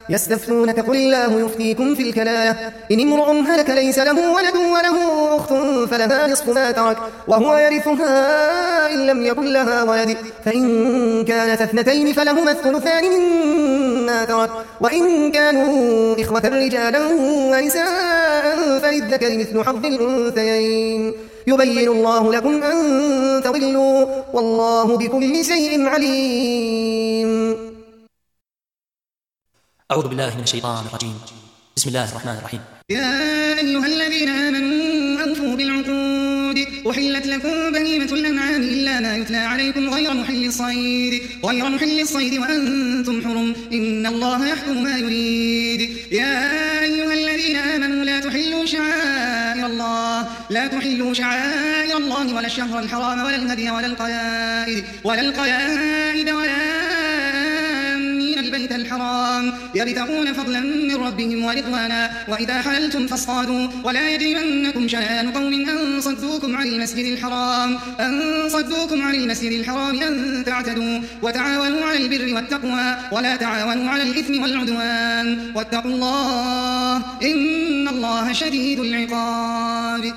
يستفتونك قل الله يفتيكم في الكلالة إن امرؤ هلك ليس له ولد وله أخت فلها نصف ما ترك وهو يرثها إن لم يكن لها ولد فإن كانت اثنتين فلهما الثلثان مما ترك وإن كانوا إخوة رجالا ونساء فللذكر مثل حظ الأنثيين يبين الله لكم أن تضلوا والله بكل شيء عليم. أعوذ بالله من الشيطان الرجيم. بسم الله الرحمن الرحيم. يا أيها الذين آمنوا أوفوا بالعقود أحلت لكم بهيمة الأنعام إلا ما يتلى عليكم غير محل الصيد وأنتم حرم إن الله يحكم ما يريد. يا أيها الذين آمنوا لا تحلوا شعائر الله ولا الشهر الحرام ولا الهدي ولا القلائد ولا البيت الحرام يبتغون فضلا من ربهم ورضوانا وإذا حللتم فاصطادوا ولا يجرمنكم شنآن قوم أن صدوكم عن المسجد الحرام أن تعتدوا وتعاونوا على البر والتقوى ولا تعاونوا على الإثم والعدوان واتقوا الله إن الله شديد العقاب.